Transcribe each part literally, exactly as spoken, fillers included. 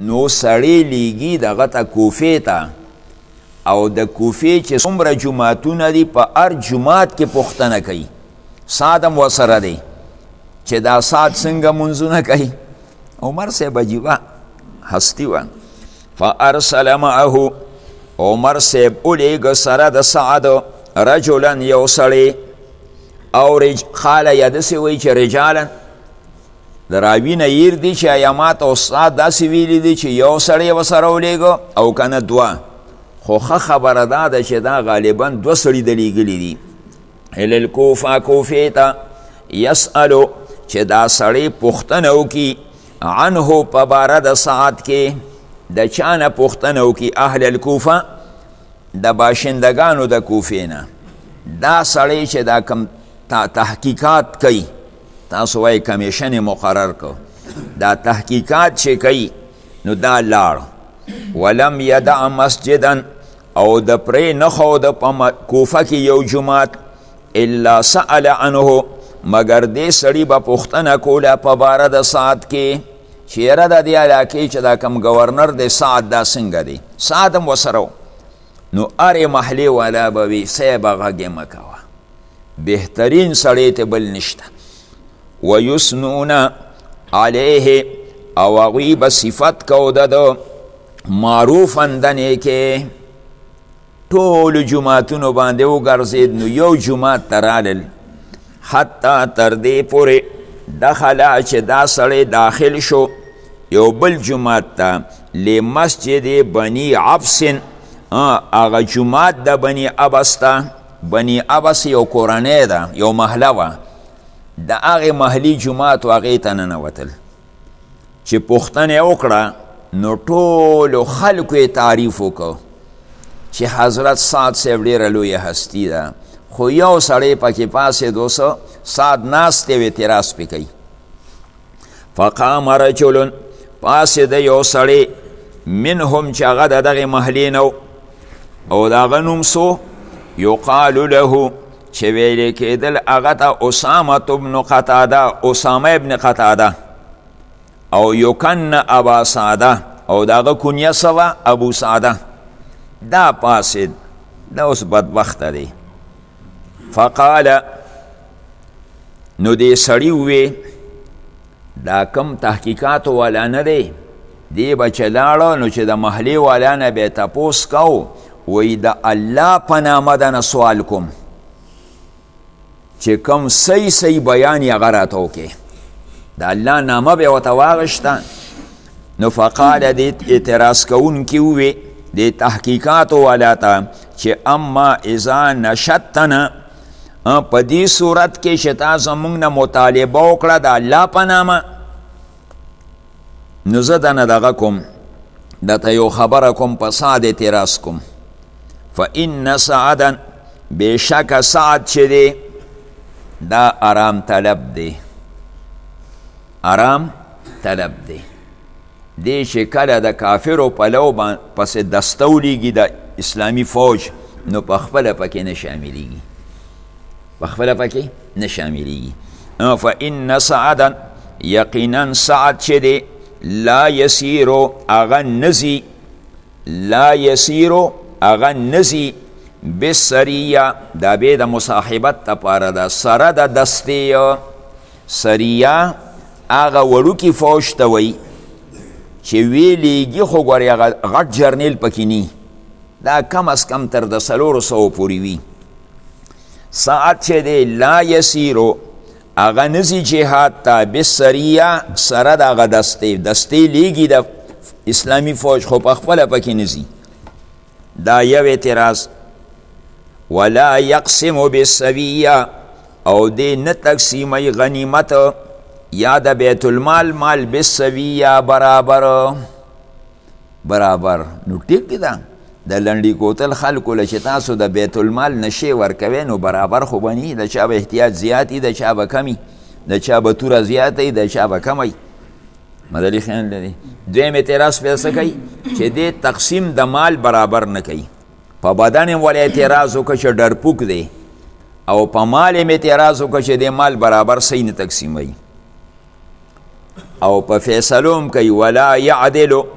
نو سړی لیږي دغه ته کوفې ته او د کوفې چې څومره جوماتونه دي په هر جومات کې پوښتنه کوي سعد هم ورسره دی چې دا سعد څنګه منځونه کوي عمر صاحب عجیبه هستی وه فارسل معه عمر صاحب ولیږه سره د سعد رجلا یو سړی او رج خاله یا داسې وایي چې رجالا د راوي نه هیر دي چې ایا ماته استاد داسې ویلي دي چې یو سړی ورسره ولیږه او که نه دوه خو ښه خبره دا ده چې دا غالبا دوه سړي د لیږلي دي الی الکوفه کوفې ته یسألو چې دا سړی پوښتنه وکړي عنه په باره د سعد کې د چا نه پوښتنه وکړي اهل الکوفه د باشندگانو د کوفې نه دا سړی چې دا کم تحقیقات کوي تاسو وایي کمیشن مقرر کو دا تحقیقات چې کوي نو دا لاړ ولم یدع مسجدا او د پرې نه ښود په کوفه کې یو جومات الا سأل عنه مگر دې سړي به پوښتنه کوله په باره د سعد کې چې یاره د دې علاقې چې دا کم گورنر دی سعد دا څنګه دی سعد هم ورسره نو هرې محلې والا به وي صیبه غږ یې مه کوه بهترین سړی ته بل نشته ویسنون علیه او هغوی به صفت کو د ده معروفا د نیکې ټولو جوماتونو باندې وګرځېد نو یو جومات ته رالل حتی تر دې پورې دخله چې دا سړی داخل شو یو بل جومات ته لمسجد بني عبس هغه جومات د بني عبس ته بني عبس یو کورنۍ ده یو محله وه د هغې محلي جومات و هغې ته ننوتل چې پوښتنه یې وکړه نو ټولو خلکو یې تعریف وکړو چې حضرت سعد صاحب ډېره لویه هستي ده خو یو سړی پکې پاسېد اوسه سعد ناست یې اعتراض پې کوي فقام رجل پاسېده یو سړی منهم چې هغه د دغې محلې نه او د هغه نوم سو یقال له چې ویلې کېدل هغه ته اسامه بن قتاده اسامه ابن قتاده او یکن ابا سعده او د هغه کنیه څه وه ابو سعده دا پاسید دا اوس بدبخته دی فقال نو دې سړي ووی دا کم تحقیقاتو والا نه دی دی به چې لاړه نو چې د محلې والا نه به یې تپوس کو وی د الله په نامه دنه سوال کوم چې کوم صحیح صحیح بیان یې هغه راته وکړې د الله نامه به یې ورته واغېسته نو فقال دې اعتراض کوونکي ووی دې تحقیقاتو والا ته چې اما اذا نشدتنا په دې صورت کې چې تا زموږ نه مطالبه وکړه د الله په نامه نو زه دنه دغه کوم درته یو خبره کوم په سعد اعتراض کوم فإن سعدا بشک سعد چې دی دا آرام طلب دی آرام طلب دی دی چې کله د کافرو پلو پسې دسته ولیږي د اسلامي فوج نو په خپله پکې نه شاملیږي په خپله پکې نه شاملیږي فإن سعدا یقینا سعد چې دی لا یسیرو هغه نزي لا یسیرو هغه نزي بسریه دا به د مصاحبت دپاره ده سره د دستې سریه هغه وړوکي فوج ته وایي چې ویلیږي خو ګورې هغه غټ جرنیل پکې نی دا کم از کم تر د څلورو سوو پورې وي ساعت چې دی لا یسیرو هغه نزي جهاد ته بسریه سره د هغه دستې دستې لیږي د اسلامي فوج خو په خپله پکې نزي دا یو اعتراض ولا یقسم بالسویه او دی نه تقسیمی غنیمت یا د بیت المال مال بالسویه برابر برابر نو ټیک دی دا د لنډي کوتل خلکو له چې تاسو د بیت المال نشي ورکوئ نو برابر خو به نه د چا به احتیاج زیات وي د چا به کم وي د چا به توره زیاته وي د چا به کم وي مدلي خیال لري دویم اعتراض پې څه کوي چې دې تقسیم د مال برابر نه کوي په بدن یې ولې اعتراض وکړه چې ډرپوک دی او په مال یې اعتراض وکړه چې دې مال برابر صحیح نه تقسیموي او په فیصلو هم کوي ولا یعدلو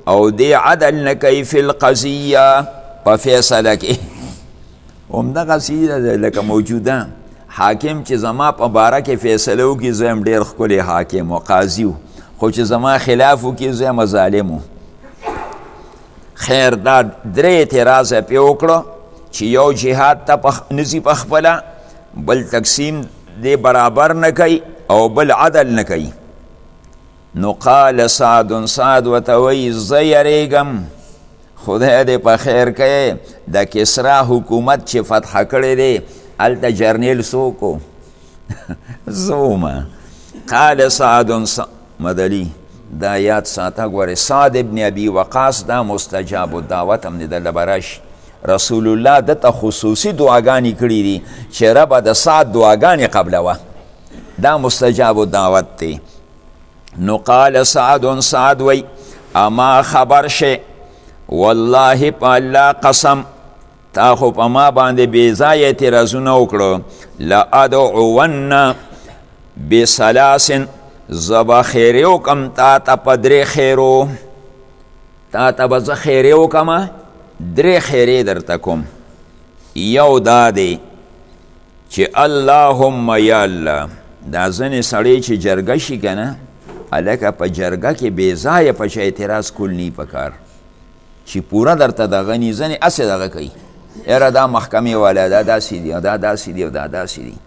او دی عدل نکی فی القضیه په فیصله کې همدغه سیده ده لکه موجوده حاکم چې زما په باره کې فیصله وکړي زه یم ډېر ښکلی حاکم و قاضي و خو چې زما خلاف وکړي زه یم ظالم و خیر دا درې اعتراضه پې وکړه چې یو جهاد ته نځي پخپله بل تقسیم دی برابر نه کوي او بل عدل نه کوي نو قال سعد سعد ورته وایي زه یریږم خدای دې په خیر کوي د کسرا حکومت چې فتح کړی دی هلته جرنیل څوک و زه ومه قال سعد مدلي دا یاد ساته ګورې سعد ابن ابي وقاص دا مستجاب الدعوت هم د دله به راشي رسول الله دته خصوصي دعاګانې کړي دي چې ربه د سعد دعاګانې قبلوه دا مستجاب الدعوت دی نو قال سعد سعد وی اما خبر شه والله په الله قسم تا خو په ما باندې بې ځایه اعتراضونه وکړو لادعون بثلاث زه به خیرې وکړم تا ته په درې خیرو تا ته به زه خیرې وکړمه درې خیرې درته کوم یو دا دی چې اللهم یا الله دا ځینې سړی چې جرګه شي که نه هلکه په جرګه کې بې ځایه په چا اعتراض کول نی پکار چې پوره درته دغه نی ځینې هسې دغه کوي یاره دا محکمې والا دا داسې دي او دا داسې دي او دا داسې دي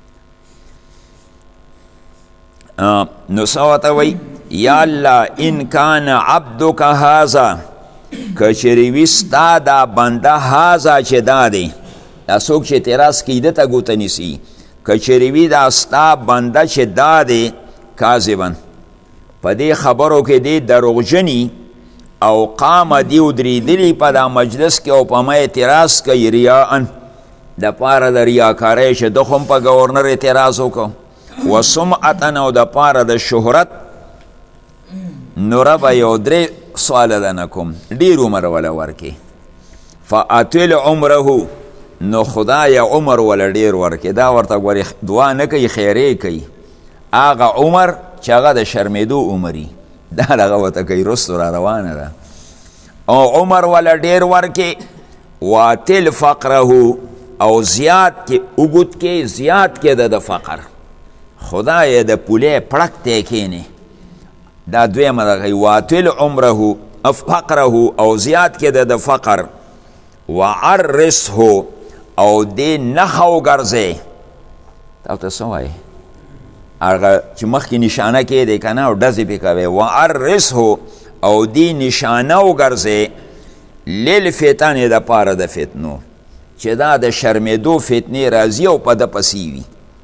نو څه ورته وایي یا الله ان کان عبدک هذا که چېرې وي ستا دا بنده هذا چې دا دی دا څوک چې اعتراض کوي ده ته ګوته نیسي که چېرې وي دا ستا بنده چې دا دی کاذبا په دې خبرو کې دی دروغجني او قامه دی ودرېدلي په دا مجلس کې او په ما اعتراض کوي ریاءن دپاره د ریاکارۍ چې ده خو هم په ګورنر اعتراض وکړو و سمعتن او دپاره د شهرت نو ربه یو درې سواله ده نه کوم ډېر عمر وله ورکې فاطل عمره نو خدای عمر وله ډېر ورکې دا ورته ګورې دعا نه کوي خیرې کوي هغه عمر چې هغه د شرمېدو عمري دا دغه ورته کوي رستو را روانه ده او عمر وله ډېر ورکې واتل فقره او زیات کې اوږد کې زیات کې ده د فقر خدای د پولې پړک تی کښېنې دا دویمه دغه واتل عمره فقره او زیات کې ده د فقر وعرسه او دې نښه وګرځې تا ورته څه وایې هغه چې مخکې نشانه کېدی که نه او ډزې پې کوې وعرسه او دې نشانه وګرځې للفتنې دپاره د فتنو چې دا د شرمېدو فتنې راځي او په ده پسې وي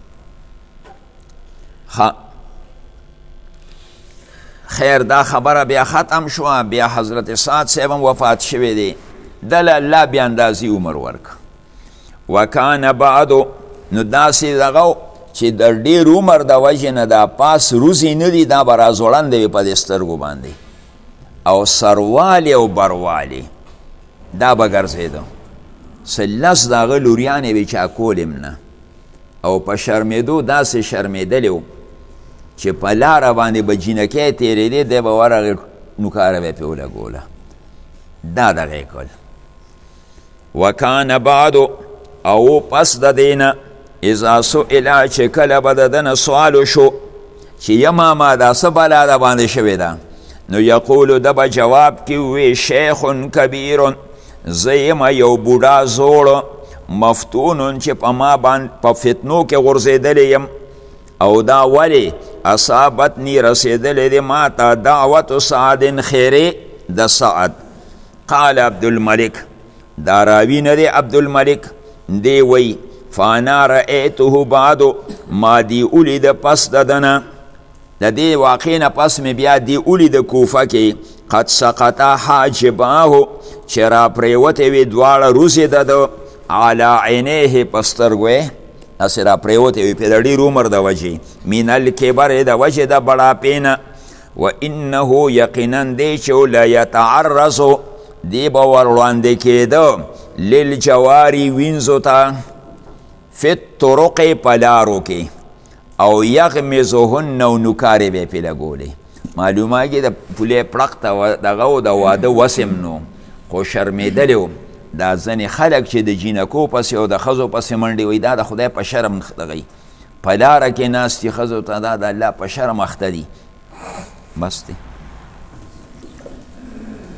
خیر دا خبره بیا ختم شوه بیا حضرت سعد صاحب هم وفات شوی دی دله الله بیا اندازې عمر ورک وکانه بعدو نو داسې دغه چې د ډېر عمر د وجې نه دا پاس روزې نه دي دا به راځوړنده وي په دې سترګو باندې او سروالې او بروالې دا به ګرځېده څه لس د هغه لوریانې وې چا کولې نه او په شرمېدو داسې شرمېدلې و چې په لاره باندې به جینکۍ تېرېدې دی به ورغې نوکاره به یې پې ولګوله دا دغه یې کول وکانه بعدو او پس د دې نه اذا سئله چې کله به د ده نه سوال شو چې یماما دا څه بلا ده باندې شوې ده نو یقولو ده به جواب کې ووی شیخ کبیر زه یمه یو بوډا زوړ مفتونون چې په ما باندې په فتنو کې غورځېدلی یم او دا ولې اصابتنی رسېدلی دی ما ته دعوت سعد خیرې د سعد قال عبدالملک دا راوی نه دی عبدالملک دی وی فانا رأیته بعدو ما دی اولی د پس ددنه د دې واقع نه پس مې بیا دی اولی د کوفه کې قد سقطا حاجباه چې را پریوتې وې دواړه روزې د ده علی عینیه په سترګو یې هسې را پریوتې وې پې د ډېر عمر د وجې من الکبر د وجې د بړاپې نه و انه یقینا دی چې لیتعرض دی به ور وړاندې کېده للجواري وینځو ته فی الطرق په لارو کې او یغمزهن او نوکارې به یې پې لګولې معلومه کې د پولې پړق ته دغه و د واده وسم نو خو شرمېدلی و دا ځینې خلک چې د جینکو پسې او د ښځو پسې منډې وي دا د خدای په شرم دغی په لاره کې ناست دي ښځو ته دا د الله په شرم اخته دي بس دی